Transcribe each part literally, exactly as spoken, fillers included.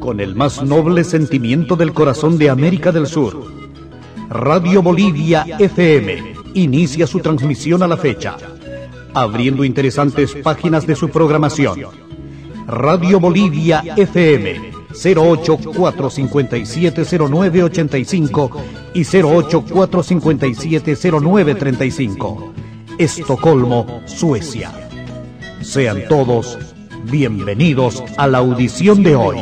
con el más noble sentimiento del corazón de América del Sur. Radio Bolivia F M inicia su transmisión a la fecha, abriendo interesantes páginas de su programación. Radio Bolivia F M cero ocho cuatro cinco siete cero nueve ocho cinco y cero ocho cuatro cinco siete cero nueve tres cinco. Estocolmo, Suecia. Sean todos bienvenidos a la audición de hoy.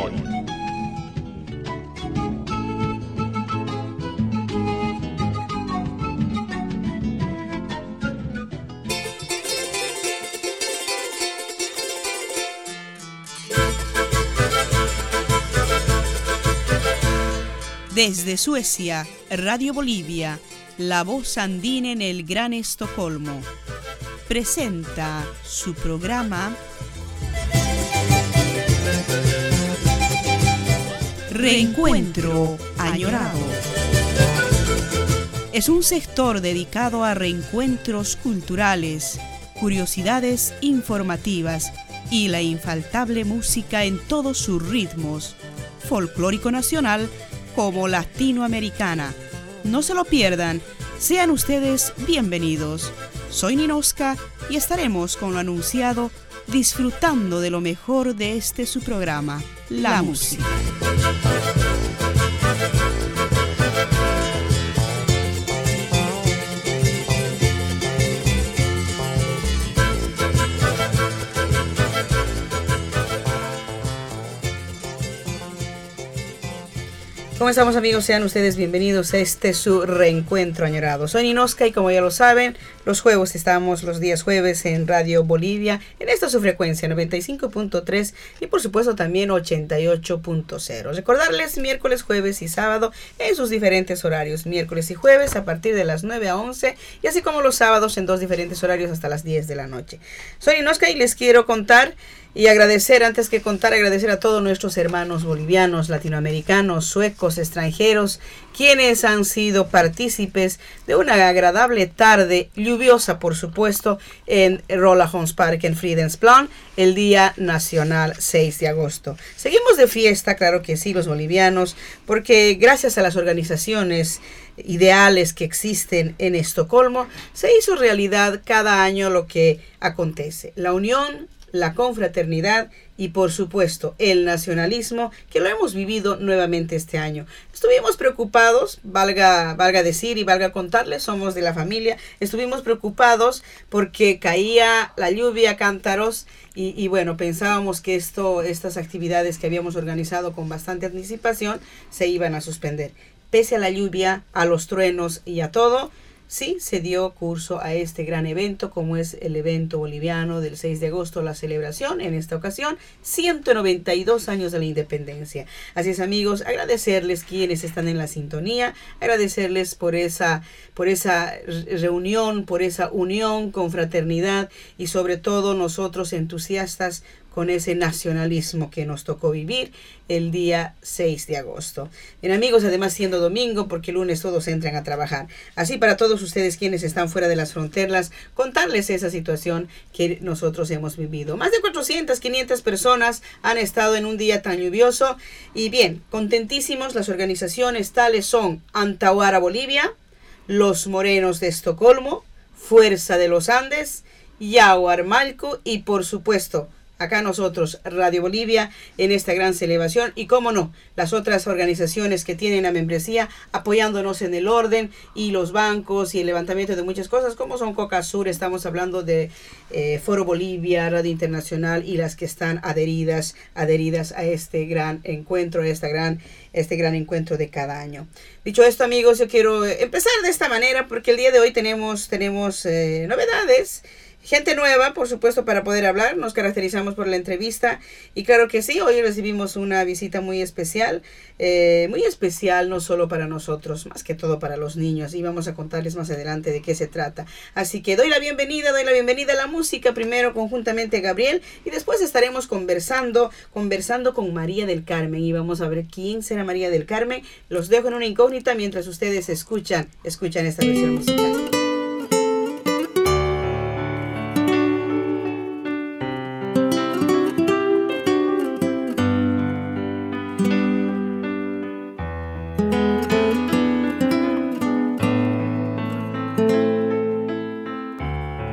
Desde Suecia, Radio Bolivia, la voz andina en el Gran Estocolmo, presenta su programa Reencuentro Añorado. Es un sector dedicado a reencuentros culturales, curiosidades informativas y la infaltable música en todos sus ritmos, folclórico nacional como latinoamericana. No se lo pierdan, sean ustedes bienvenidos. Soy Ninoska y estaremos con lo anunciado, disfrutando de lo mejor de este su programa, la, la música. ¿Cómo estamos, amigos? Sean ustedes bienvenidos a este su reencuentro añorado. Soy Ninoska y, como ya lo saben, los jueves estamos los días jueves en Radio Bolivia, en esta su frecuencia noventa y cinco punto tres y por supuesto también ochenta y ocho punto cero. Recordarles miércoles, jueves y sábado en sus diferentes horarios, miércoles y jueves a partir de las nueve a once y así como los sábados en dos diferentes horarios hasta las diez de la noche. Soy Ninoska y les quiero contar y agradecer, antes que contar, agradecer a todos nuestros hermanos bolivianos, latinoamericanos, suecos, extranjeros, quienes han sido partícipes de una agradable tarde, lluviosa por supuesto, en Rålambshovspark en Fridhemsplan, el Día Nacional seis de agosto. Seguimos de fiesta, claro que sí, los bolivianos, porque gracias a las organizaciones ideales que existen en Estocolmo, se hizo realidad cada año lo que acontece. La unión, la confraternidad y por supuesto el nacionalismo, que lo hemos vivido nuevamente este año. Estuvimos preocupados, valga, valga decir y valga contarles, somos de la familia, estuvimos preocupados porque caía la lluvia, cántaros y, y bueno, pensábamos que esto, estas actividades que habíamos organizado con bastante anticipación se iban a suspender. Pese a la lluvia, a los truenos y a todo, sí se dio curso a este gran evento, como es el evento boliviano del seis de agosto, la celebración, en esta ocasión, ciento noventa y dos años de la independencia. Así es, amigos, agradecerles quienes están en la sintonía, agradecerles por esa, por esa reunión, por esa unión, confraternidad y sobre todo nosotros entusiastas con ese nacionalismo que nos tocó vivir el día seis de agosto. Bien, amigos, además siendo domingo, porque el lunes todos entran a trabajar. Así, para todos ustedes quienes están fuera de las fronteras, contarles esa situación que nosotros hemos vivido. Más de cuatrocientas, quinientas personas han estado en un día tan lluvioso. Y bien, contentísimos, las organizaciones tales son Antahuara Bolivia, Los Morenos de Estocolmo, Fuerza de los Andes, Yaguar Malco y por supuesto acá nosotros, Radio Bolivia, en esta gran celebración y, cómo no, las otras organizaciones que tienen la membresía apoyándonos en el orden y los bancos y el levantamiento de muchas cosas, como son Coca Sur, estamos hablando de eh, Foro Bolivia, Radio Internacional y las que están adheridas, adheridas a este gran encuentro, a esta gran, este gran encuentro de cada año. Dicho esto, amigos, yo quiero empezar de esta manera porque el día de hoy tenemos, tenemos eh, novedades. Gente nueva, por supuesto, para poder hablar. Nos caracterizamos por la entrevista. Y claro que sí, hoy recibimos una visita muy especial. Eh, muy especial no solo para nosotros, más que todo para los niños. Y vamos a contarles más adelante de qué se trata. Así que doy la bienvenida, doy la bienvenida a la música. Primero conjuntamente a Gabriel. Y después estaremos conversando, conversando con María del Carmen. Y vamos a ver quién será María del Carmen. Los dejo en una incógnita mientras ustedes escuchan, escuchan esta versión musical.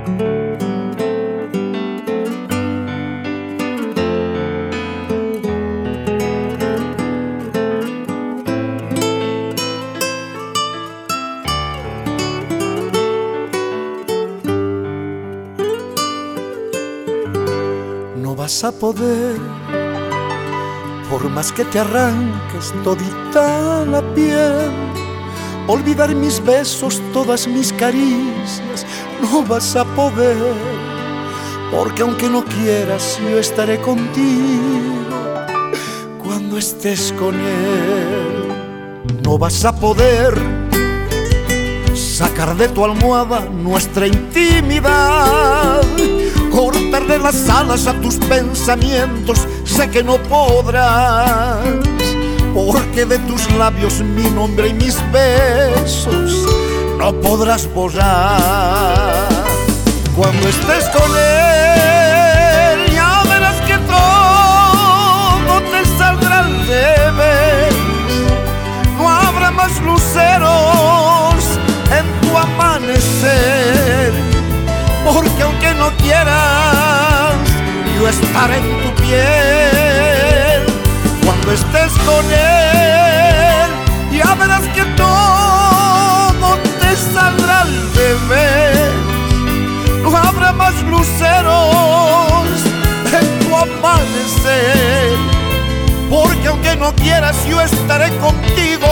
A poder, por más que te arranques todita la piel, olvidar mis besos, todas mis caricias, no vas a poder, porque aunque no quieras, yo estaré contigo cuando estés con él. No vas a poder sacar de tu almohada nuestra intimidad, cortarle las alas a tus pensamientos, sé que no podrás, porque de tus labios mi nombre y mis besos no podrás borrar. Cuando estés con él ya verás que todo te saldrá al revés, no habrá más luceros en tu amanecer, porque aunque no quieras, yo estaré en tu piel. Cuando estés con él, ya verás que todo te saldrá al revés, no habrá más luceros en tu amanecer, porque aunque no quieras, yo estaré contigo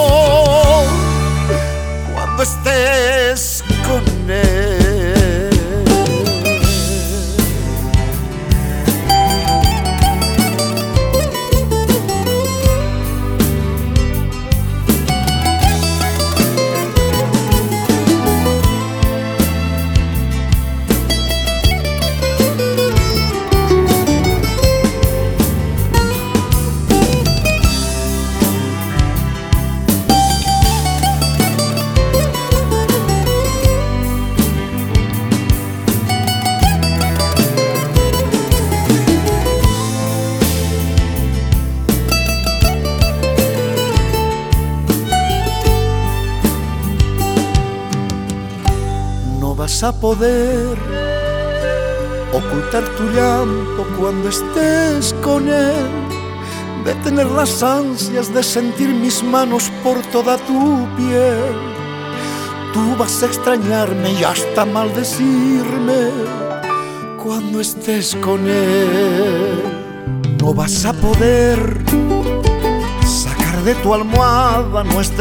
cuando estés con él. A poder ocultar tu llanto cuando estés con él, detener las ansias de sentir mis manos por toda tu piel. Tú vas a extrañarme y hasta maldecirme cuando estés con él. No vas a poder sacar de tu almohada nuestra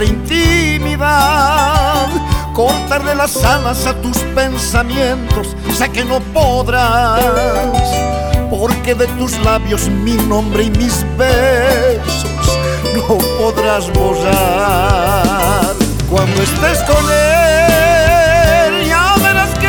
intimidad, cortarle las alas a tus pensamientos, sé que no podrás, porque de tus labios mi nombre y mis besos no podrás borrar. Cuando estés con él, ya verás que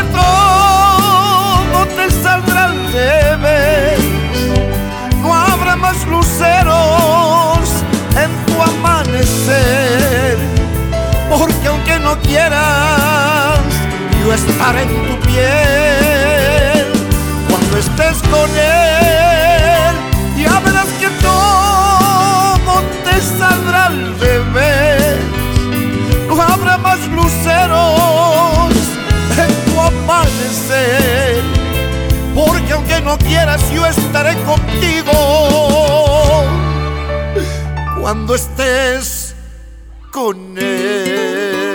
todo te saldrá al revés, no habrá más luceros en tu amanecer, porque aunque no quieras, yo estaré en tu piel. Cuando estés con él, ya verás que todo te saldrá al revés, no habrá más luceros en tu amanecer, porque aunque no quieras, yo estaré contigo cuando estés con él.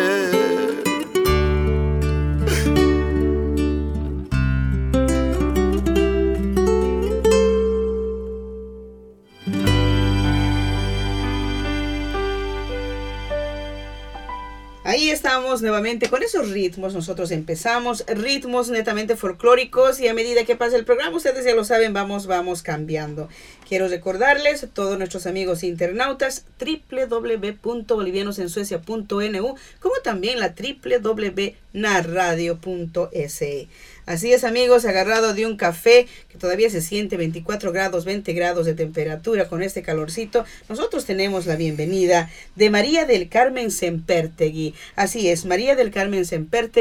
Ahí estamos nuevamente con esos ritmos. Nosotros empezamos ritmos netamente folclóricos y a medida que pasa el programa, ustedes ya lo saben, vamos, vamos cambiando. Quiero recordarles a todos nuestros amigos internautas doble u doble u doble u punto bolivianos en suecia punto n u, como también la doble u doble u doble u punto narradio punto s e. Así es, amigos, agarrado de un café que todavía se siente veinticuatro grados, veinte grados de temperatura con este calorcito. Nosotros tenemos la bienvenida de María del Carmen Sempertegui. Así es, María del Carmen Sempertegui,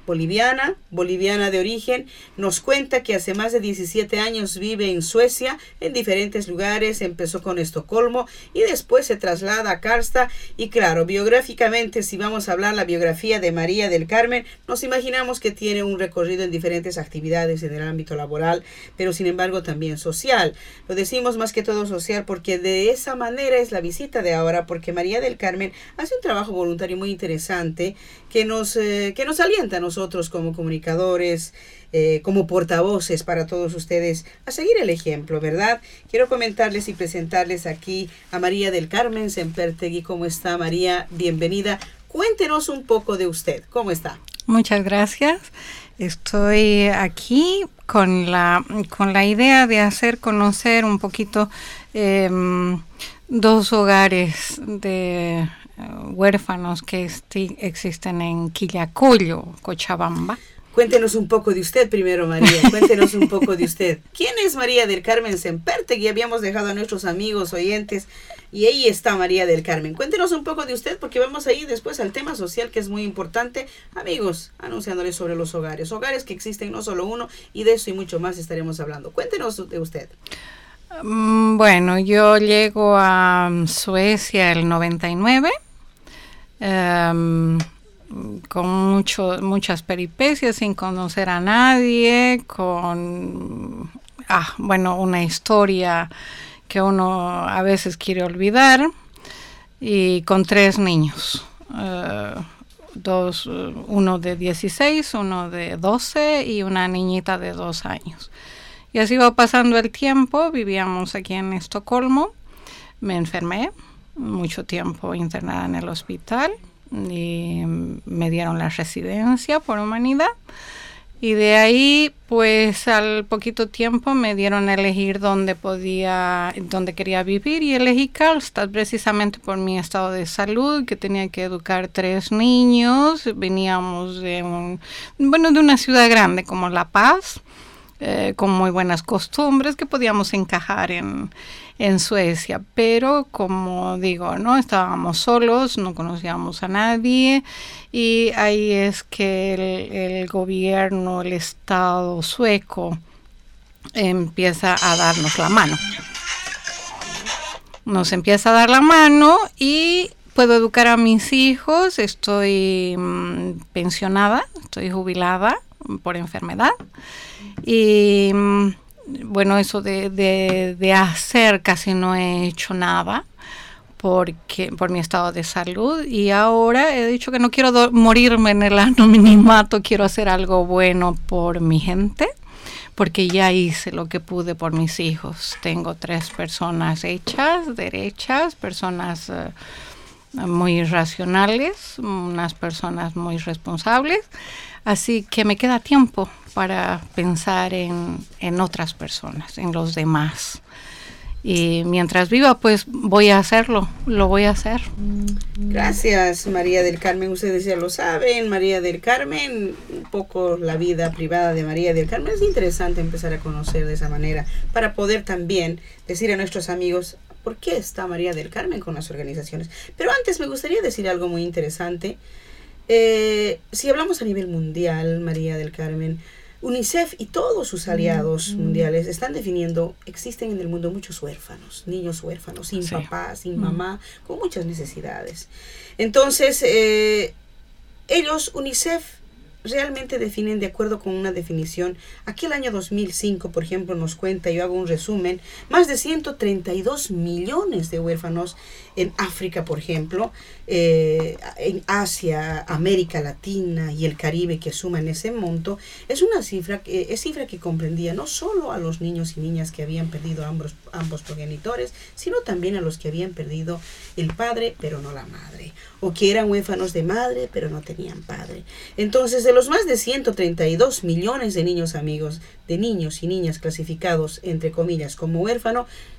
boliviana, boliviana de origen, nos cuenta que hace más de diecisiete años vive en Suecia, en diferentes lugares, empezó con Estocolmo y después se traslada a Karlstad. Y claro, biográficamente, si vamos a hablar la biografía de María del Carmen, nos imaginamos que tiene un recorrido en diferentes actividades en el ámbito laboral, pero sin embargo también social. Lo decimos más que todo social porque de esa manera es la visita de ahora, porque María del Carmen hace un trabajo voluntario muy interesante que nos, eh, que nos alienta a nosotros como comunicadores, eh, como portavoces para todos ustedes a seguir el ejemplo, ¿verdad? Quiero comentarles y presentarles aquí a María del Carmen Sempertegui. ¿Cómo está, María? Bienvenida. Cuéntenos un poco de usted. ¿Cómo está? Muchas gracias. Estoy aquí con la, con la idea de hacer conocer un poquito eh, dos hogares de uh, huérfanos que esti- existen en Quillacollo, Cochabamba. Cuéntenos un poco de usted primero, María. Cuéntenos un poco de usted. ¿Quién es María del Carmen Sempertegui? Habíamos dejado a nuestros amigos oyentes y ahí está María del Carmen. Cuéntenos un poco de usted porque vamos a ir después al tema social que es muy importante. Amigos, anunciándoles sobre los hogares. Hogares que existen no solo uno y de eso y mucho más estaremos hablando. Cuéntenos de usted. Bueno, yo llego a Suecia el noventa y nueve. Um, con mucho, muchas peripecias, sin conocer a nadie, con, ah, bueno, una historia que uno a veces quiere olvidar, y con tres niños, uh, dos, uno de dieciséis, uno de doce y una niñita de dos años. Y así va pasando el tiempo, vivíamos aquí en Estocolmo, me enfermé, mucho tiempo internada en el hospital, y me dieron la residencia por humanidad y de ahí pues al poquito tiempo me dieron a elegir dónde podía, dónde quería vivir y elegí Karlstad precisamente por mi estado de salud, que tenía que educar tres niños. Veníamos de un, bueno, de una ciudad grande como La Paz, eh, con muy buenas costumbres que podíamos encajar en en Suecia, pero como digo, no estábamos solos, no conocíamos a nadie y ahí es que el, el gobierno, el Estado sueco empieza a darnos la mano. Nos empieza a dar la mano y puedo educar a mis hijos. Estoy mmm, pensionada, estoy jubilada por enfermedad y mmm, bueno, eso de, de, de hacer casi no he hecho nada porque, por mi estado de salud, y ahora he dicho que no quiero do- morirme en el anonimato, quiero hacer algo bueno por mi gente, porque ya hice lo que pude por mis hijos. Tengo tres personas hechas, derechas, personas uh, muy racionales, unas personas muy responsables, así que me queda tiempo para pensar en, en otras personas, en los demás. Y mientras viva, pues voy a hacerlo, lo voy a hacer. Gracias, María del Carmen. Ustedes ya lo saben, María del Carmen, un poco la vida privada de María del Carmen. Es interesante empezar a conocer de esa manera, para poder también decir a nuestros amigos por qué está María del Carmen con las organizaciones. Pero antes me gustaría decir algo muy interesante. Eh, si hablamos a nivel mundial, María del Carmen, UNICEF y todos sus aliados mm. mundiales están definiendo, existen en el mundo muchos huérfanos, niños huérfanos, sin sí. papá, sin mm. mamá, con muchas necesidades. Entonces, eh, ellos, UNICEF, realmente definen de acuerdo con una definición. Aquí el año dos mil cinco, por ejemplo, nos cuenta, yo hago un resumen, más de ciento treinta y dos millones de huérfanos en África, por ejemplo, eh, en Asia, América Latina y el Caribe, que suman ese monto. Es una cifra que, es cifra que comprendía no solo a los niños y niñas que habían perdido ambos, ambos progenitores, sino también a los que habían perdido el padre, pero no la madre, o que eran huérfanos de madre, pero no tenían padre. Entonces, de los más de ciento treinta y dos millones de niños, amigos, de niños y niñas clasificados, entre comillas, como huérfano,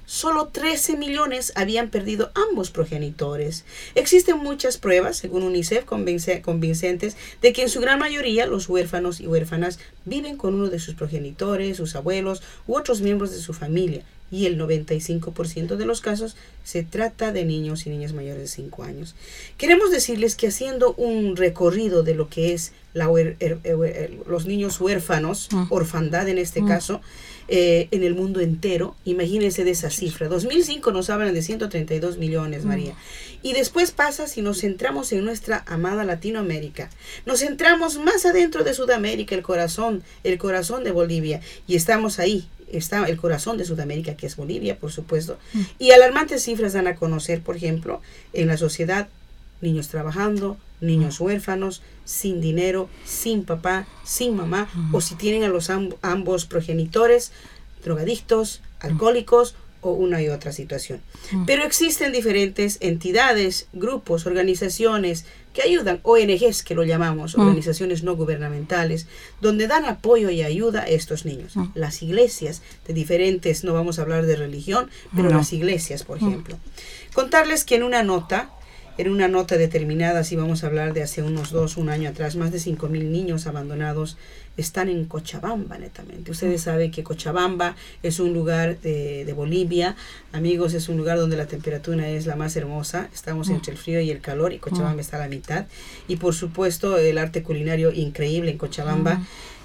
solo trece millones habían perdido ambos progenitores. Existen muchas pruebas, según UNICEF, convince, convincentes, de que en su gran mayoría los huérfanos y huérfanas viven con uno de sus progenitores, sus abuelos u otros miembros de su familia. Y el noventa y cinco por ciento de los casos se trata de niños y niñas mayores de cinco años. Queremos decirles que haciendo un recorrido de lo que es la huer, er, er, los niños huérfanos, mm. orfandad en este mm. caso, eh, en el mundo entero, imagínense de esa cifra. dos mil cinco nos hablan de ciento treinta y dos millones, mm. María. Y después pasa si nos centramos en nuestra amada Latinoamérica. Nos centramos más adentro de Sudamérica, el corazón, el corazón de Bolivia, y estamos ahí. Está el corazón de Sudamérica, que es Bolivia, por supuesto, mm. y alarmantes cifras dan a conocer, por ejemplo, en la sociedad, niños trabajando, niños mm. huérfanos, sin dinero, sin papá, sin mamá, mm. o si tienen a los amb ambos progenitores, drogadictos, alcohólicos, mm. o una y otra situación. Mm. Pero existen diferentes entidades, grupos, organizaciones que ayudan, O N Ges que lo llamamos, mm. organizaciones no gubernamentales, donde dan apoyo y ayuda a estos niños. Mm. Las iglesias de diferentes, no vamos a hablar de religión, pero no. las iglesias, por mm. ejemplo. Contarles que en una nota, en una nota determinada, si vamos a hablar de hace unos dos, un año atrás, más de cinco mil niños abandonados están en Cochabamba, netamente. Ustedes saben que Cochabamba es un lugar de, de Bolivia. Amigos, es un lugar donde la temperatura es la más hermosa. Estamos entre el frío y el calor y Cochabamba está a la mitad. Y por supuesto, el arte culinario increíble en Cochabamba.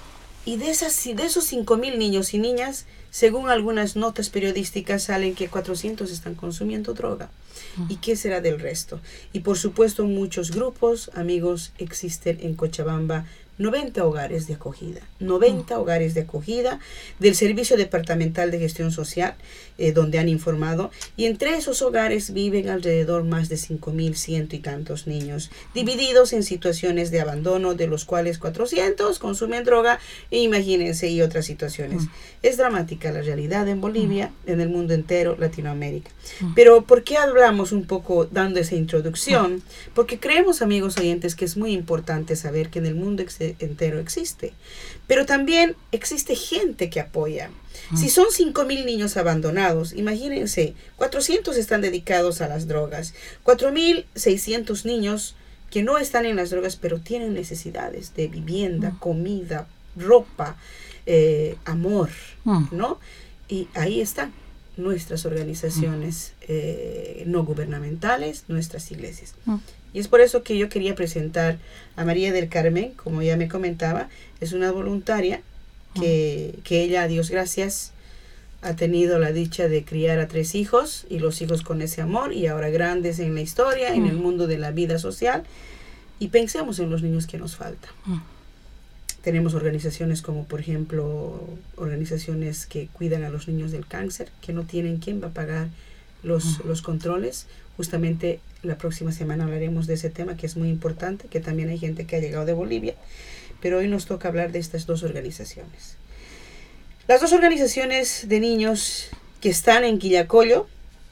Y de, esas, de esos cinco mil niños y niñas, según algunas notas periodísticas, salen que cuatrocientos están consumiendo droga. ¿Y qué será del resto? Y por supuesto, muchos grupos, amigos, existen en Cochabamba. noventa hogares de acogida, noventa mm. hogares de acogida del Servicio Departamental de Gestión Social, eh, donde han informado, y entre esos hogares viven alrededor más de cinco mil ciento y tantos niños, divididos en situaciones de abandono, de los cuales cuatrocientos consumen droga, e imagínense, y otras situaciones. Mm. Es dramática la realidad en Bolivia, mm. en el mundo entero, Latinoamérica. Mm. Pero, ¿por qué hablamos un poco dando esa introducción? Mm. Porque creemos, amigos oyentes, que es muy importante saber que en el mundo entero existe, pero también existe gente que apoya. Mm. Si son cinco mil niños abandonados, imagínense, cuatrocientos están dedicados a las drogas, cuatro mil seiscientos niños que no están en las drogas, pero tienen necesidades de vivienda, mm. comida, ropa, eh, amor, mm. ¿no? Y ahí están nuestras organizaciones mm. eh, no gubernamentales, nuestras iglesias. Mm. Y es por eso que yo quería presentar a María del Carmen, como ya me comentaba, es una voluntaria que, que ella, a Dios gracias, ha tenido la dicha de criar a tres hijos, y los hijos con ese amor, y ahora grandes en la historia, mm. en el mundo de la vida social, y pensemos en los niños que nos faltan. Mm. Tenemos organizaciones como, por ejemplo, organizaciones que cuidan a los niños del cáncer, que no tienen quién va a pagar los, mm. los controles. Justamente la próxima semana hablaremos de ese tema, que es muy importante, que también hay gente que ha llegado de Bolivia, pero hoy nos toca hablar de estas dos organizaciones. Las dos organizaciones de niños que están en Quillacollo,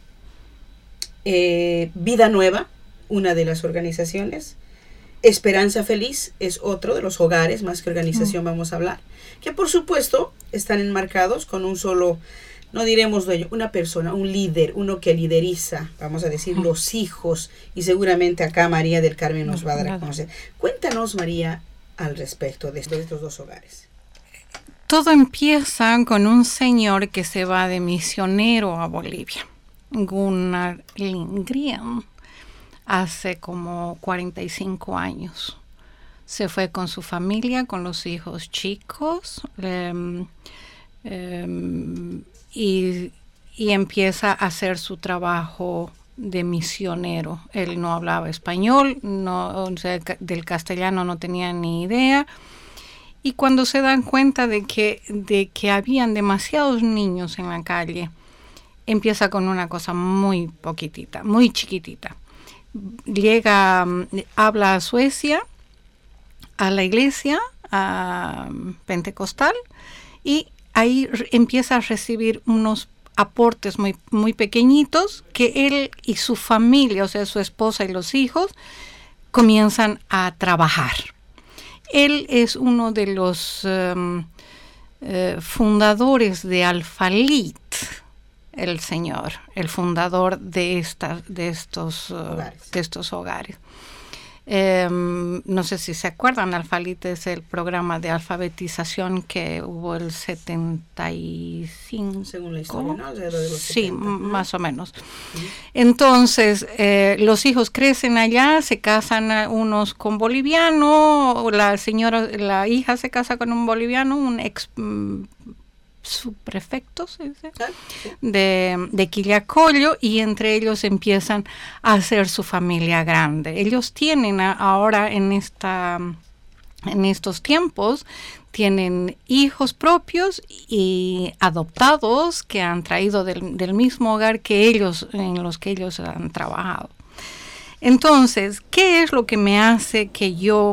eh, Vida Nueva, una de las organizaciones, Esperanza Feliz es otro de los hogares, más que organización mm. vamos a hablar, que por supuesto están enmarcados con un solo, no diremos dueño, una persona, un líder, uno que lideriza, vamos a decir, mm. los hijos, y seguramente acá María del Carmen nos va a dar a conocer. Cuéntanos, María, al respecto de estos, de estos dos hogares. Todo empieza con un señor que se va de misionero a Bolivia, Gunnar Lindgren, hace como cuarenta y cinco años. Se fue con su familia, con los hijos chicos, eh, eh, y, y empieza a hacer su trabajo de misionero. Él no hablaba español, no, o sea, del castellano no tenía ni idea. Y cuando se dan cuenta de que, de que habían demasiados niños en la calle, empieza con una cosa muy poquitita, muy chiquitita. Llega, habla a Suecia, a la iglesia, a pentecostal, y ahí empieza a recibir unos aportes muy, muy pequeñitos que él y su familia, o sea, su esposa y los hijos, comienzan a trabajar. Él es uno de los um, uh, fundadores de Alfalit, el Señor, el fundador de, esta, de, estos, uh, hogares. de estos hogares. Eh, no sé si se acuerdan, Alfalite es el programa de alfabetización que hubo el setenta y cinco. Según la historia, ¿no? De los sí, setenta. Más o menos. Uh-huh. Entonces, eh, los hijos crecen allá, se casan unos con boliviano, la señora, la hija se casa con un boliviano, un ex mm, subprefecto, ¿se dice? Sí. de, de Quillacollo, y entre ellos empiezan a hacer su familia grande. Ellos tienen a, ahora en esta en estos tiempos tienen hijos propios y adoptados que han traído del, del mismo hogar que ellos, en los que ellos han trabajado. Entonces, ¿qué es lo que me hace que yo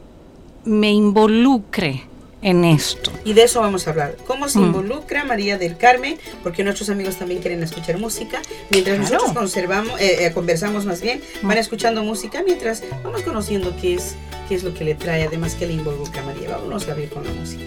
me involucre en esto? Y de eso vamos a hablar. ¿Cómo se mm. involucra María del Carmen? Porque nuestros amigos también quieren escuchar música. Mientras claro. nosotros conservamos, eh, eh, conversamos más bien, mm. van escuchando música mientras vamos conociendo qué es, qué es lo que le trae, además que le involucra a María. Vámonos a ver con la música.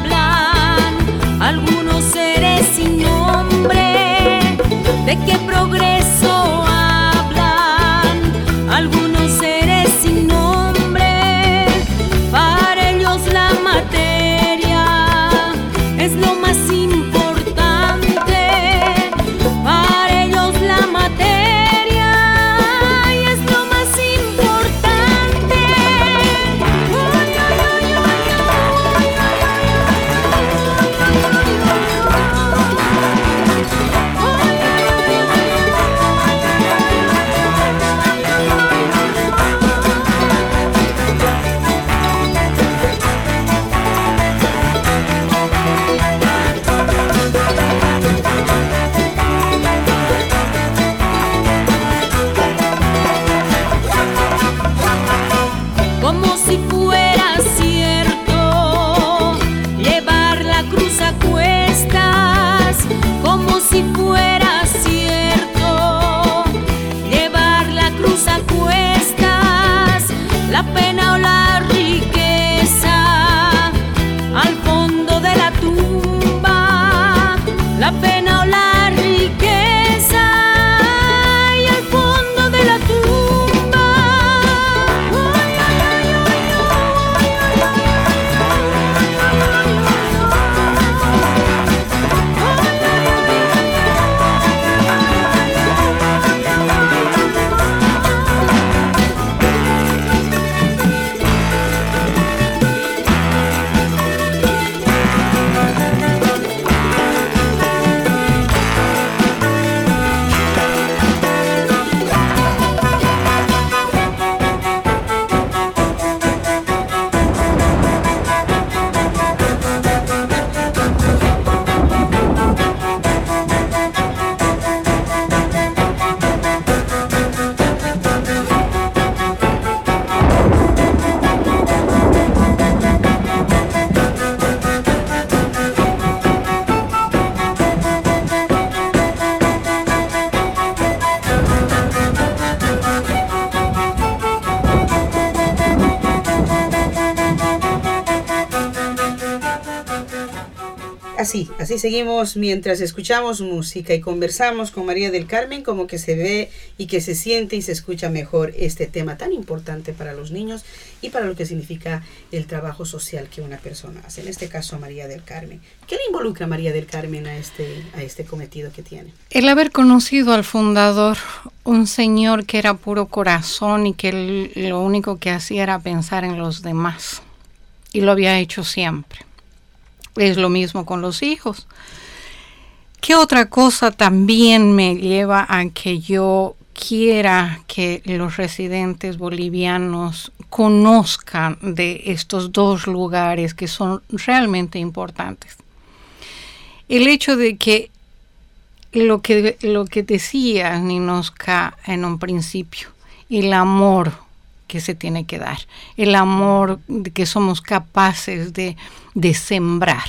¿De qué progreso más importante. Para ellos la materia y es lo más importante. Ay, ay, ay, ay, como si fuera cierto llevar la cruz a cuestas, como si fuera cierto llevar la cruz a cuestas, la pena o la riqueza al fondo de la tumba, la pena o la riqueza y al fondo de la tumba. Así, así seguimos mientras escuchamos música y conversamos con María del Carmen, como que se ve y que se siente y se escucha mejor este tema tan importante para los niños y para lo que significa el trabajo social que una persona hace, en este caso María del Carmen. ¿Qué le involucra a María del Carmen a este, a este cometido que tiene? El haber conocido al fundador, un señor que era puro corazón y que él, lo único que hacía era pensar en los demás, y lo había hecho siempre. Es lo mismo con los hijos. ¿Qué otra cosa también me lleva a que yo quiera que los residentes bolivianos conozcan de estos dos lugares que son realmente importantes? El hecho de que lo que, lo que decía Ninoska en un principio, el amor que se tiene que dar, el amor que somos capaces de, de sembrar.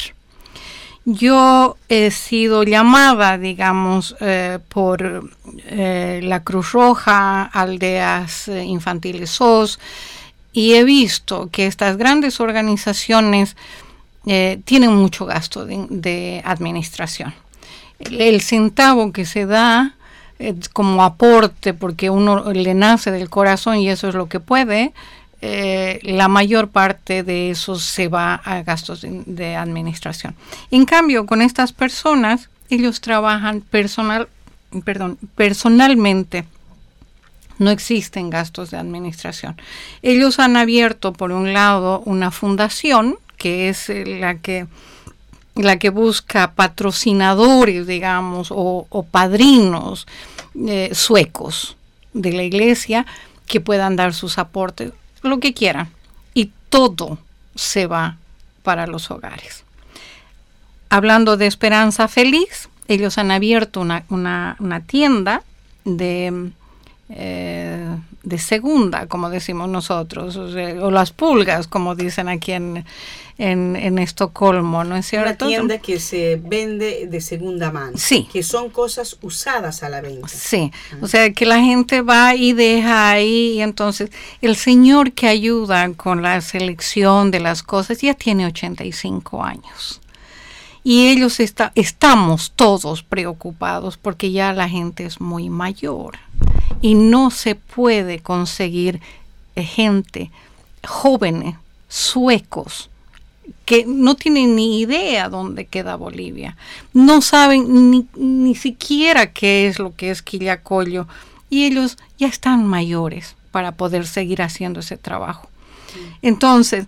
Yo he sido llamada, digamos, eh, por eh, la Cruz Roja, Aldeas eh, Infantiles S O S, y he visto que estas grandes organizaciones eh, tienen mucho gasto de, de administración. El, el centavo que se da como aporte, porque uno le nace del corazón y eso es lo que puede, eh, la mayor parte de eso se va a gastos de, de administración. En cambio, con estas personas, ellos trabajan personal, perdón, personalmente. No existen gastos de administración. Ellos han abierto, por un lado, una fundación, que es la que la que busca patrocinadores, digamos, o, o padrinos eh, suecos de la iglesia que puedan dar sus aportes, lo que quieran, y todo se va para los hogares. Hablando de Esperanza Feliz, ellos han abierto una, una, una tienda de, eh, de segunda, como decimos nosotros, o, sea, o las pulgas, como dicen aquí en En, en Estocolmo, ¿no es cierto? Una tienda que se vende de segunda mano. Sí. Que son cosas usadas a la venta. Sí, uh-huh. O sea, que la gente va y deja ahí, y entonces el señor que ayuda con la selección de las cosas ya tiene ochenta y cinco años. Y ellos está, estamos todos preocupados porque ya la gente es muy mayor y no se puede conseguir gente, jóvenes, suecos, que no tienen ni idea dónde queda Bolivia, no saben ni, ni siquiera qué es lo que es Quillacollo, y ellos ya están mayores para poder seguir haciendo ese trabajo. Entonces,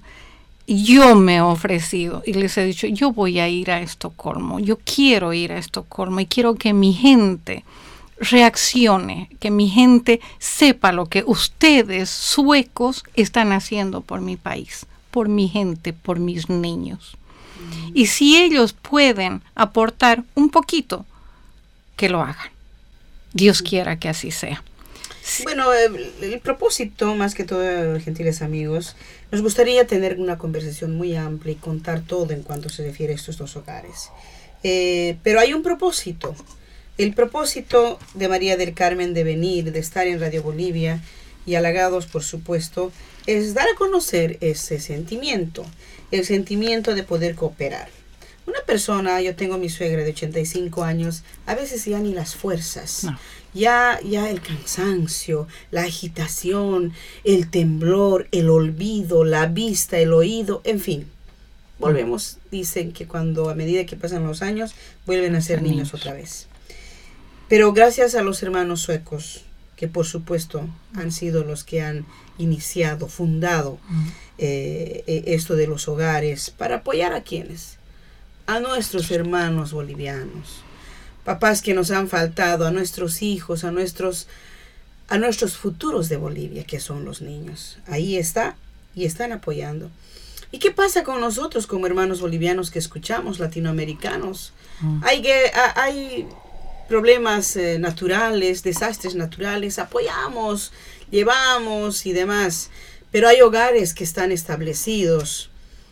yo me he ofrecido y les he dicho, yo voy a ir a Estocolmo, yo quiero ir a Estocolmo y quiero que mi gente reaccione, que mi gente sepa lo que ustedes, suecos, están haciendo por mi país, por mi gente, por mis niños. Mm. Y si ellos pueden aportar un poquito, que lo hagan. Dios quiera que así sea. Bueno, el, el propósito, más que todo, gentiles amigos, nos gustaría tener una conversación muy amplia y contar todo en cuanto se refiere a estos dos hogares. Eh, pero hay un propósito. El propósito de María del Carmen de venir, de estar en Radio Bolivia y halagados, por supuesto, es dar a conocer ese sentimiento, el sentimiento de poder cooperar. Una persona, yo tengo mi suegra de ochenta y cinco años, a veces ya ni las fuerzas, no. ya, ya el cansancio, la agitación, el temblor, el olvido, la vista, el oído, en fin. Volvemos, dicen que cuando a medida que pasan los años, vuelven a ser niños otra vez. Pero gracias a los hermanos suecos, que por supuesto han sido los que han iniciado, fundado eh, esto de los hogares, para apoyar a quienes, a nuestros hermanos bolivianos, papás que nos han faltado, a nuestros hijos, a nuestros, a nuestros futuros de Bolivia, que son los niños. Ahí está, y están apoyando. ¿Y qué pasa con nosotros como hermanos bolivianos que escuchamos, latinoamericanos? Mm. Hay que, hay problemas eh, naturales, desastres naturales, apoyamos, llevamos y demás, pero hay hogares que están establecidos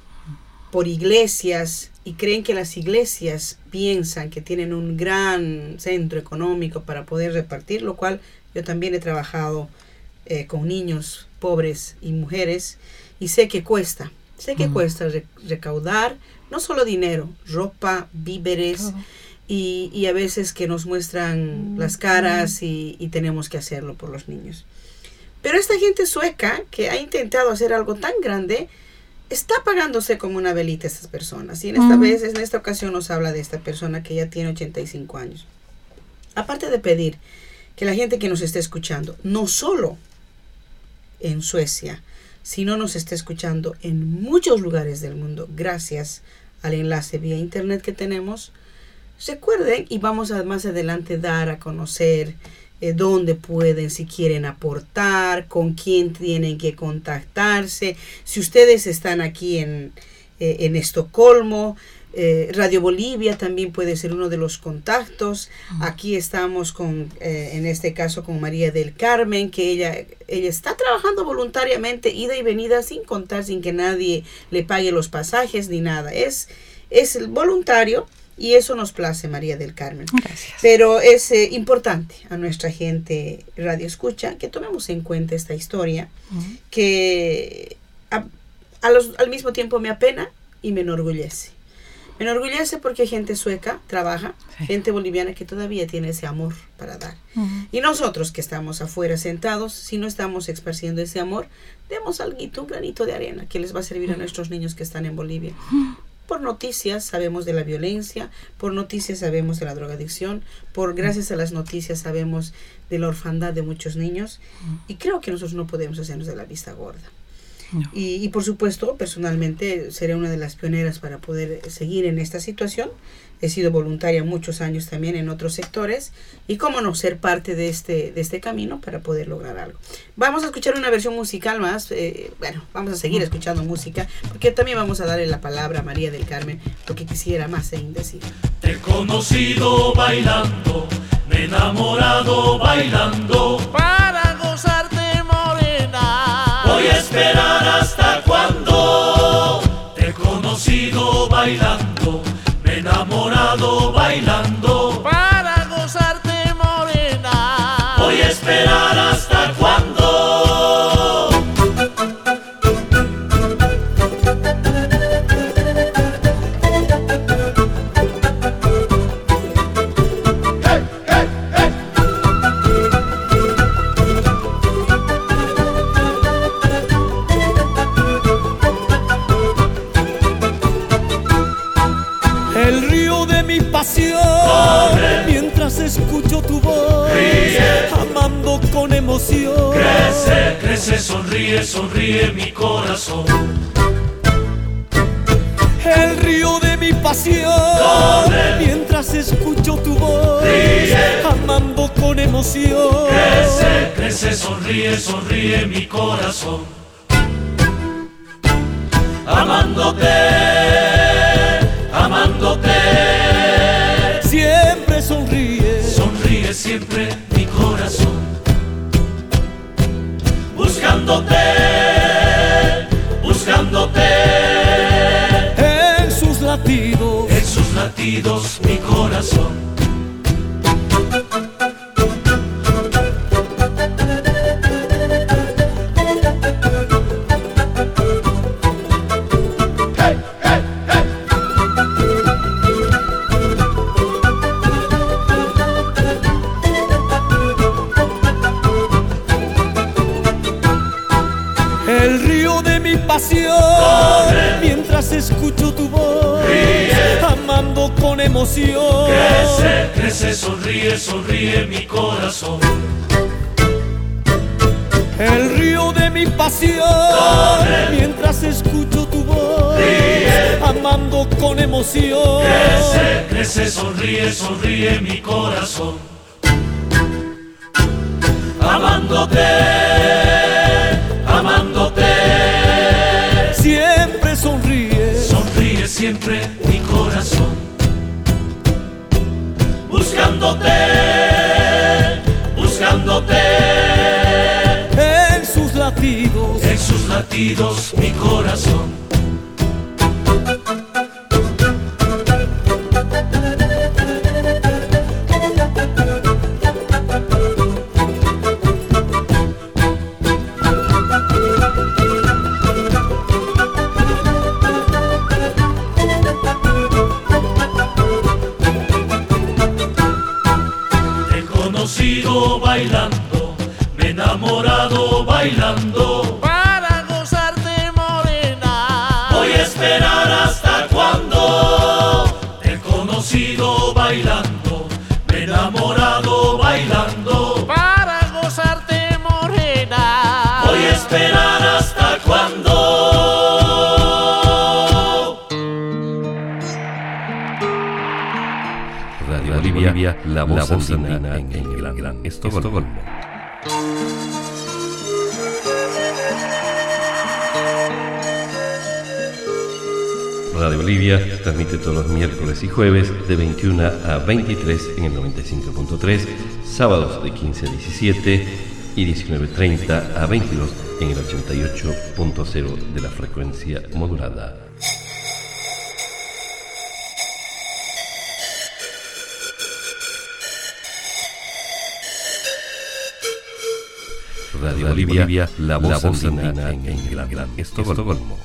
por iglesias y creen que las iglesias piensan que tienen un gran centro económico para poder repartir, lo cual yo también he trabajado eh, con niños pobres y mujeres y sé que cuesta, sé que uh-huh. cuesta re- recaudar no solo dinero, ropa, víveres, uh-huh. Y, y a veces que nos muestran las caras y, y tenemos que hacerlo por los niños. Pero esta gente sueca que ha intentado hacer algo tan grande, está apagándose como una velita estas personas. Y en esta, uh-huh. vez, en esta ocasión nos habla de esta persona que ya tiene ochenta y cinco años. Aparte de pedir que la gente que nos esté escuchando, no solo en Suecia, sino nos esté escuchando en muchos lugares del mundo, gracias al enlace vía internet que tenemos, recuerden, y vamos a más adelante dar a conocer eh, dónde pueden, si quieren aportar, con quién tienen que contactarse. Si ustedes están aquí en, eh, en Estocolmo, eh, Radio Bolivia también puede ser uno de los contactos. Aquí estamos con, eh, en este caso, con María del Carmen, que ella, ella está trabajando voluntariamente, ida y venida, sin contar, sin que nadie le pague los pasajes ni nada. Es, es voluntario. Y eso nos place, María del Carmen. Gracias. Pero es eh, importante a nuestra gente radio escucha que tomemos en cuenta esta historia, uh-huh. que a, a los, al mismo tiempo me apena y me enorgullece. Me enorgullece porque hay gente sueca, trabaja, sí. gente boliviana que todavía tiene ese amor para dar. Uh-huh. Y nosotros que estamos afuera sentados, si no estamos esparciendo ese amor, demos algo, un granito de arena que les va a servir uh-huh. a nuestros niños que están en Bolivia. Uh-huh. Por noticias sabemos de la violencia, por noticias sabemos de la drogadicción, por gracias a las noticias sabemos de la orfandad de muchos niños y creo que nosotros no podemos hacernos de la vista gorda. No. Y, y por supuesto, personalmente seré una de las pioneras para poder seguir en esta situación. He sido voluntaria muchos años también en otros sectores y cómo no ser parte de este, de este camino para poder lograr algo. Vamos a escuchar una versión musical más, eh, bueno, vamos a seguir escuchando música porque también vamos a darle la palabra a María del Carmen, lo que quisiera más en decir. Te he conocido bailando, me he enamorado bailando, para gozarte morena, voy a esperar hasta cuando. Te he conocido bailando, me he enamorado bailando, para gozarte morena, voy a esperar hasta cuando. sonríe, sonríe mi corazón. El río de mi pasión, mientras escucho tu voz, ríe, amando con emoción. Crece, crece, sonríe, sonríe mi corazón. Amándote, amándote, siempre sonríe, sonríe siempre mi corazón. Buscándote, buscándote, en sus latidos, en sus latidos mi corazón. mientras escucho tu voz, ríe, amando con emoción. Crece, crece, sonríe, sonríe mi corazón. El río de mi pasión, corre, mientras escucho tu voz, ríe, amando con emoción. Crece, crece, sonríe, sonríe mi corazón. Amándote, amándote, siempre sonríe, sonríe siempre mi corazón. Buscándote, buscándote, en sus latidos, en sus latidos mi corazón. Bailando, me he enamorado bailando. Para gozarte, morena, voy a esperar hasta cuando. Te he conocido bailando, me he enamorado bailando. Para gozarte, morena, voy a esperar hasta cuando. Radio Bolivia, la voz, la voz andina en, en el gran, gran Estocolmo. Radio Bolivia transmite todos los miércoles y jueves de veintiuna a veintitrés en el noventa y cinco punto tres, sábados de quince a diecisiete y diecinueve treinta a veintidós en el ochenta y ocho punto cero de la frecuencia modulada. Radio Bolivia, la voz, la voz andina en, en el gran, gran Estocolmo.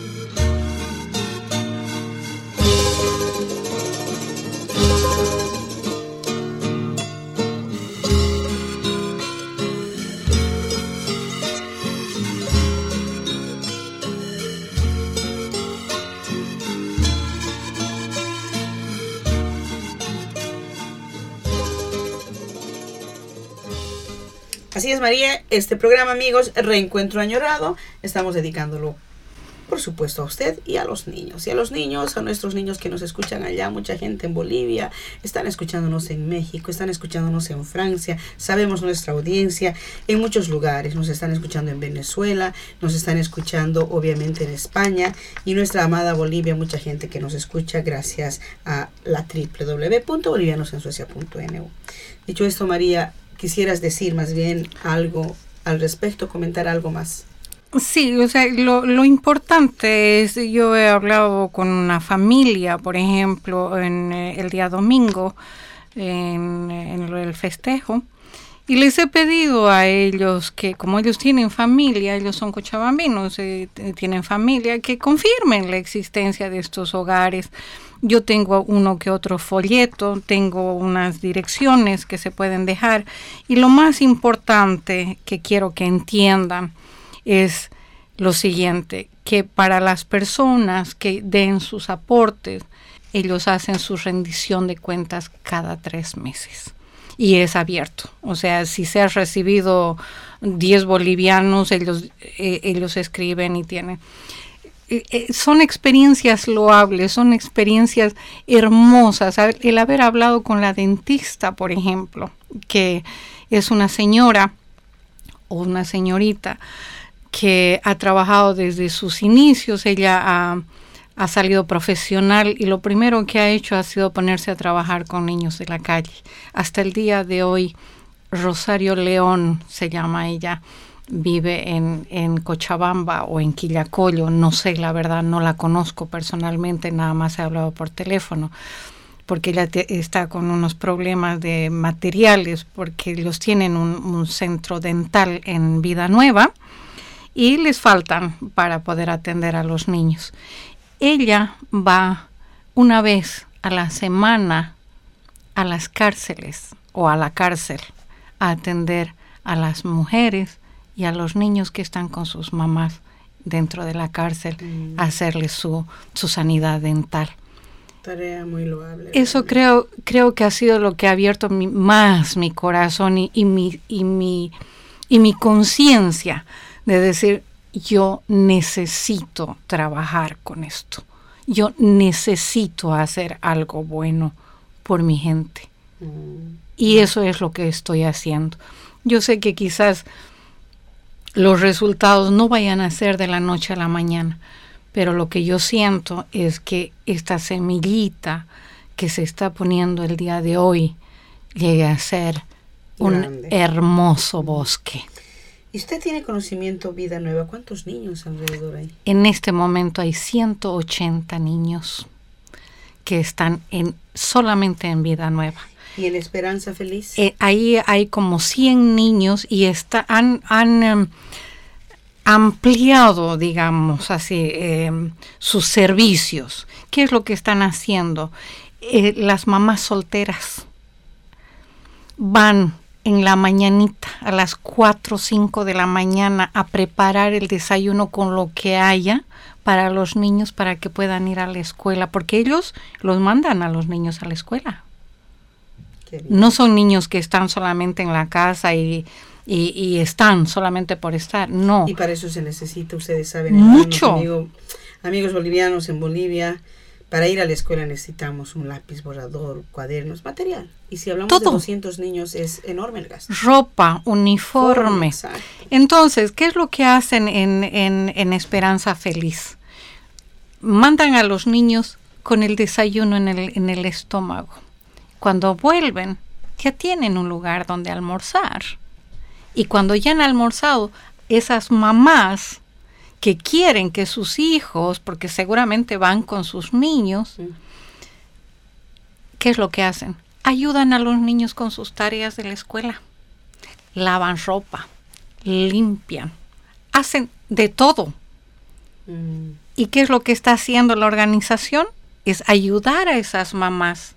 Así es, María, este programa, amigos, Reencuentro Añorado, estamos dedicándolo, por supuesto, a usted y a los niños. Y a los niños, a nuestros niños que nos escuchan allá, mucha gente en Bolivia, están escuchándonos en México, están escuchándonos en Francia, sabemos nuestra audiencia en muchos lugares, nos están escuchando en Venezuela, nos están escuchando obviamente en España, y nuestra amada Bolivia, mucha gente que nos escucha gracias a la doble u doble u doble u punto bolivianos en suecia punto n u. Dicho esto, María, ¿quisieras decir más bien algo al respecto, comentar algo más? Sí, o sea, lo, lo importante es, yo he hablado con una familia, por ejemplo, en eh, el día domingo, en, en el festejo, y les he pedido a ellos que, como ellos tienen familia, ellos son cochabambinos, eh, tienen familia, que confirmen la existencia de estos hogares. Yo tengo uno que otro folleto, tengo unas direcciones que se pueden dejar, y lo más importante que quiero que entiendan es lo siguiente, que para las personas que den sus aportes, ellos hacen su rendición de cuentas cada tres meses. y es abierto. O sea, si se ha recibido diez bolivianos, ellos, eh, ellos escriben y tienen... Eh, eh, son experiencias loables, son experiencias hermosas. El haber hablado con la dentista, por ejemplo, que es una señora o una señorita que ha trabajado desde sus inicios. Ella ha, ha salido profesional y lo primero que ha hecho ha sido ponerse a trabajar con niños de la calle. Hasta el día de hoy, Rosario León se llama ella, vive en, en Cochabamba o en Quillacollo, no sé, la verdad, no la conozco personalmente, nada más he hablado por teléfono, porque ella te, está con unos problemas de materiales, porque ellos tienen un, un centro dental en Vida Nueva y les faltan para poder atender a los niños. Ella va una vez a la semana a las cárceles o a la cárcel a atender a las mujeres y a los niños que están con sus mamás dentro de la cárcel, mm. a hacerles su, su sanidad dental. Tarea muy loable. Eso creo, creo que ha sido lo que ha abierto mi, más mi corazón y, y mi, y mi, y mi conciencia de decir, yo necesito trabajar con esto. Yo necesito hacer algo bueno por mi gente. Mm. Y eso es lo que estoy haciendo. Yo sé que quizás los resultados no vayan a ser de la noche a la mañana, pero lo que yo siento es que esta semillita que se está poniendo el día de hoy llegue a ser un grande, hermoso bosque. ¿Y usted tiene conocimiento Vida Nueva? ¿Cuántos niños alrededor hay? En este momento hay ciento ochenta niños que están en solamente en Vida Nueva. ¿Y en Esperanza Feliz? Eh, ahí hay como cien niños y está, han, han um, ampliado, digamos así, eh, sus servicios. ¿Qué es lo que están haciendo? Eh, las mamás solteras van en la mañanita, a las cuatro o cinco de la mañana, a preparar el desayuno con lo que haya para los niños para que puedan ir a la escuela, porque ellos los mandan a los niños a la escuela. No son niños que están solamente en la casa y, y, y están solamente por estar, no. Y para eso se necesita, ustedes saben, mucho. Amigo, amigos bolivianos en Bolivia, para ir a la escuela necesitamos un lápiz, borrador, cuadernos, material. Y si hablamos todo. De doscientos niños es enorme el gasto. Ropa, uniforme. Forma, entonces, ¿qué es lo que hacen en, en, en Esperanza Feliz? Mandan a los niños con el desayuno en el, en el estómago. Cuando vuelven, ya tienen un lugar donde almorzar. Y cuando ya han almorzado, esas mamás que quieren que sus hijos, porque seguramente van con sus niños, sí. ¿Qué es lo que hacen? Ayudan a los niños con sus tareas de la escuela. Lavan ropa, limpian, hacen de todo. Mm. ¿Y qué es lo que está haciendo la organización? Es ayudar a esas mamás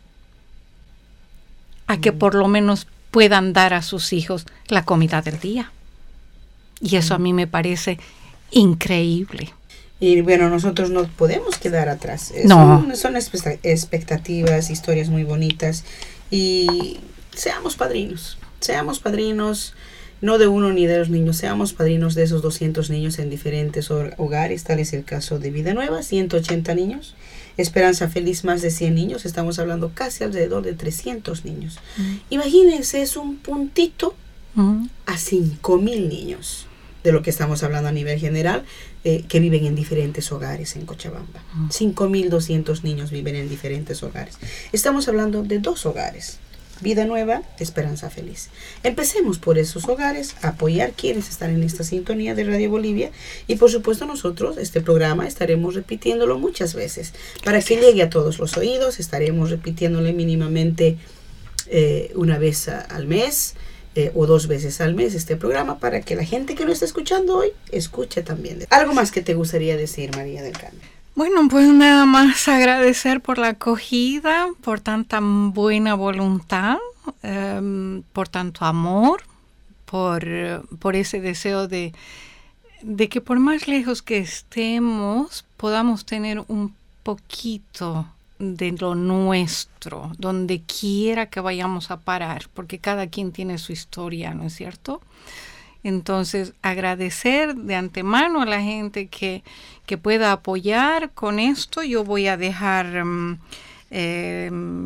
a que por lo menos puedan dar a sus hijos la comida del día. Y eso a mí me parece increíble. Y bueno, nosotros no podemos quedar atrás. No. Son, son expectativas, historias muy bonitas. Y seamos padrinos, seamos padrinos, no de uno ni de los niños, seamos padrinos de esos doscientos niños en diferentes hogares. Tal es el caso de Vida Nueva, ciento ochenta niños. Esperanza Feliz, más de cien niños. Estamos hablando casi alrededor de trescientos niños. Mm. Imagínense, es un puntito mm. a cinco mil niños, de lo que estamos hablando a nivel general, eh, que viven en diferentes hogares en Cochabamba. Mm. cinco mil doscientos niños viven en diferentes hogares. Estamos hablando de dos hogares. Vida Nueva, Esperanza Feliz. Empecemos por esos hogares, a apoyar quienes están en esta sintonía de Radio Bolivia, y por supuesto nosotros, este programa, estaremos repitiéndolo muchas veces, para que llegue a todos los oídos. Estaremos repitiéndole mínimamente eh, una vez a, al mes, eh, o dos veces al mes este programa, para que la gente que lo está escuchando hoy, escuche también. ¿Algo más que te gustaría decir, María del Carmen? Bueno, pues nada más agradecer por la acogida, por tanta buena voluntad, um, por tanto amor, por, por ese deseo de, de que por más lejos que estemos, podamos tener un poquito de lo nuestro, donde quiera que vayamos a parar, porque cada quien tiene su historia, ¿no es cierto? Entonces, agradecer de antemano a la gente que, que pueda apoyar con esto. Yo voy a dejar um, eh,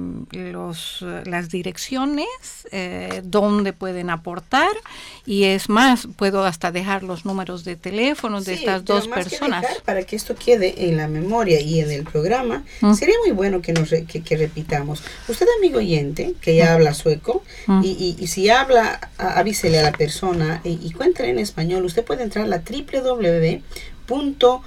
los, las direcciones eh, donde pueden aportar, y es más, puedo hasta dejar los números de teléfono de sí, estas dos más personas. Que dejar, para que esto quede en la memoria y en el programa, ¿Mm? sería muy bueno que nos re, que, que repitamos. Usted, amigo oyente, que ya ¿Mm? habla sueco, ¿Mm? y, y, y si habla, a, avísele a la persona y, y cuéntale en español. Usted puede entrar a la doble u doble u doble u punto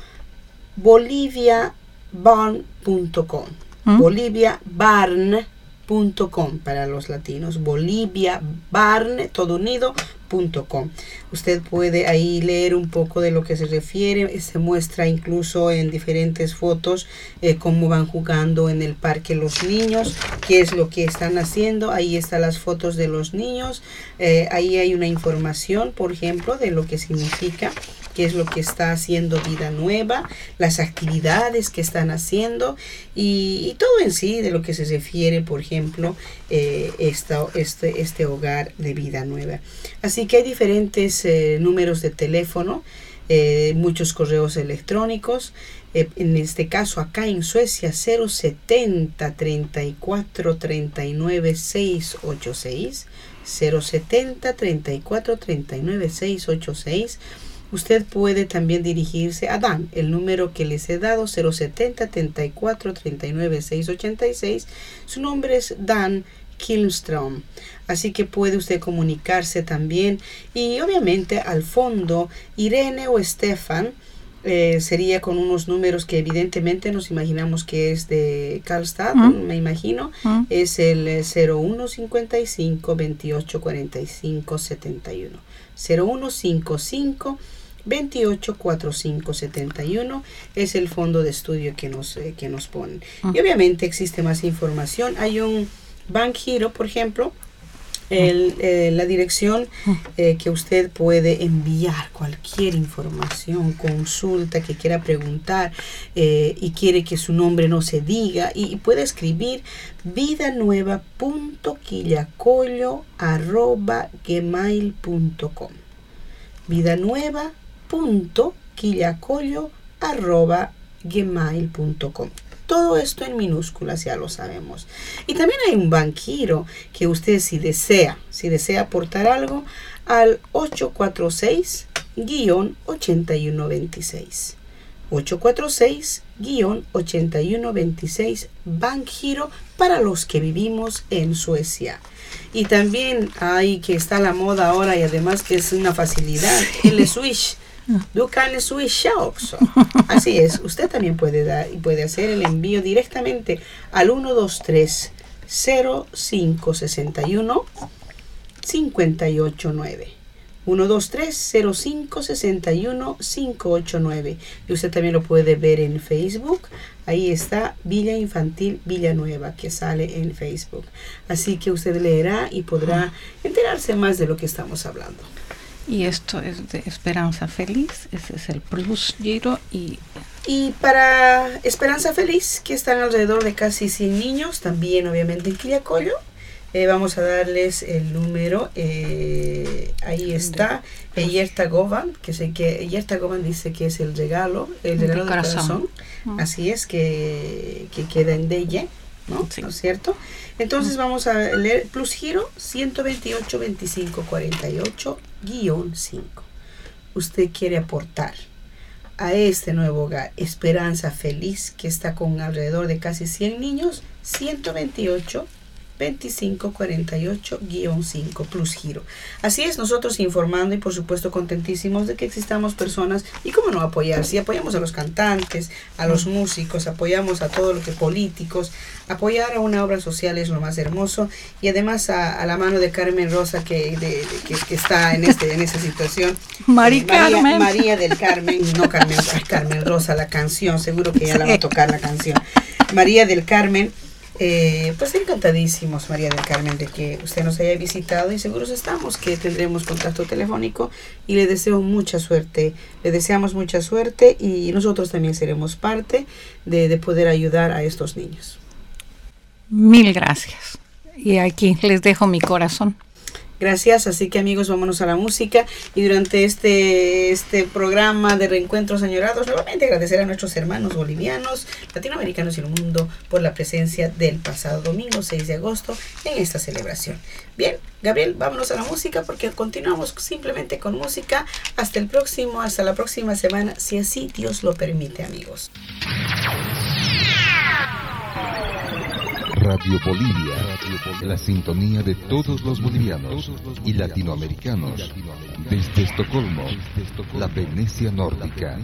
bolivia barn punto com. ¿Mm? bolivia barn punto com para los latinos, Bolivia Barn, todo unido, punto com. Usted puede ahí leer un poco de lo que se refiere. Se muestra incluso en diferentes fotos eh, cómo van jugando en el parque los niños, qué es lo que están haciendo. Ahí están las fotos de los niños. Eh, ahí hay una información, por ejemplo, de lo que significa, qué es lo que está haciendo Vida Nueva, las actividades que están haciendo, y, y todo en sí de lo que se refiere, por ejemplo, eh, esta, este, este hogar de Vida Nueva. Así que hay diferentes eh, números de teléfono, eh, muchos correos electrónicos. Eh, en este caso acá en Suecia, cero setenta, treinta y cuatro, treinta y nueve, seiscientos ochenta y seis, cero setenta, treinta y cuatro, treinta y nueve, seiscientos ochenta y seis. Usted puede también dirigirse a Dan, el número que les he dado, cero setenta, treinta y cuatro, treinta y nueve, seiscientos ochenta y seis. Su nombre es Dan Kilström, así que puede usted comunicarse también. Y obviamente al fondo, Irene o Stefan, eh, sería con unos números que evidentemente nos imaginamos que es de Karlstad, ¿Mm? me imagino, ¿Mm? Es el cero uno cincuenta y cinco, veintiocho cuarenta y cinco, setenta y uno, cero uno cincuenta y cinco, veintiocho cuarenta y cinco, setenta y uno es el fondo de estudio que nos, eh, que nos ponen. ¿Mm? Y obviamente existe más información. Hay un Bankgiro, por ejemplo, el, eh, la dirección eh, que usted puede enviar cualquier información, consulta que quiera preguntar, eh, y quiere que su nombre no se diga, y, y puede escribir vidanueva punto quillacollo arroba gmail punto com, vidanueva punto quillacollo arroba gmail punto com. Todo esto en minúsculas, ya lo sabemos. Y también hay un Bankgiro que usted, si desea, si desea aportar algo, al ocho cuatro seis, ocho uno dos seis. ocho cuatro seis, ocho uno dos seis, Bankgiro para los que vivimos en Suecia. Y también hay que está la moda ahora, y además que es una facilidad, el Swish. Du kan swisha också. Así es, usted también puede dar y puede hacer el envío directamente al uno dos tres, cero cinco seis uno, cinco ocho nueve. uno dos tres, cero cinco seis uno, cinco ocho nueve. Y usted también lo puede ver en Facebook. Ahí está Villa Infantil Villanueva, que sale en Facebook. Así que usted leerá y podrá enterarse más de lo que estamos hablando. Y esto es de Esperanza Feliz, ese es el Plus Giro. Y, y para Esperanza Feliz, que están alrededor de casi cien niños, también obviamente en Quillacollo, eh, vamos a darles el número, eh, ahí está, Yerta Govan, que sé que Yerta Govan dice que es el regalo, el regalo del corazón, corazón. Mm. Así es, que, que queda en Deye, ¿no? Sí. ¿No es cierto? Entonces mm. vamos a leer Plus Giro ciento veintiocho, veinticinco, cuarenta y ocho, guión cinco. Usted quiere aportar a este nuevo hogar Esperanza Feliz, que está con alrededor de casi cien niños, ciento veintiocho, veinticinco, cuarenta y ocho, guión cinco, Plus Giro. Así es, nosotros informando y por supuesto contentísimos de que existamos personas, y cómo no apoyar, si apoyamos a los cantantes, a los músicos, apoyamos a todo lo que políticos, apoyar a una obra social es lo más hermoso. Y además a, a la mano de Carmen Rosa, que, de, de, que, que está en este en esta situación, Mari eh, María, Carmen. María del Carmen, no Carmen, ay, Carmen Rosa, la canción, seguro que ya sí. La va a tocar la canción, María del Carmen. Eh, pues encantadísimos, María del Carmen, de que usted nos haya visitado, y seguros estamos que tendremos contacto telefónico, y le deseo mucha suerte, le deseamos mucha suerte, y nosotros también seremos parte de, de poder ayudar a estos niños. Mil gracias. Y aquí les dejo mi corazón. Gracias, así que amigos, vámonos a la música y durante este, este programa de Reencuentros Añorados, nuevamente agradecer a nuestros hermanos bolivianos, latinoamericanos y el mundo por la presencia del pasado domingo seis de agosto en esta celebración. Bien, Gabriel, vámonos a la música porque continuamos simplemente con música hasta el próximo, hasta la próxima semana, si así Dios lo permite, amigos. Radio Bolivia, la sintonía de todos los bolivianos y latinoamericanos, desde Estocolmo, la Venecia nórdica.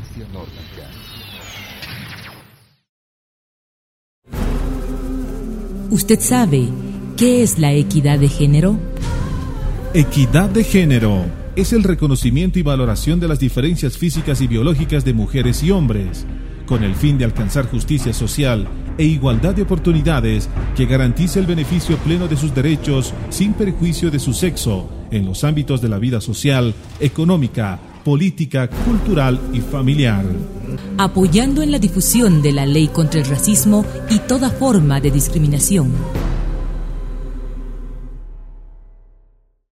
¿Usted sabe qué es la equidad de género? Equidad de género es el reconocimiento y valoración de las diferencias físicas y biológicas de mujeres y hombres, con el fin de alcanzar justicia social e igualdad de oportunidades que garantice el beneficio pleno de sus derechos sin perjuicio de su sexo en los ámbitos de la vida social, económica, política, cultural y familiar. Apoyando en la difusión de la ley contra el racismo y toda forma de discriminación.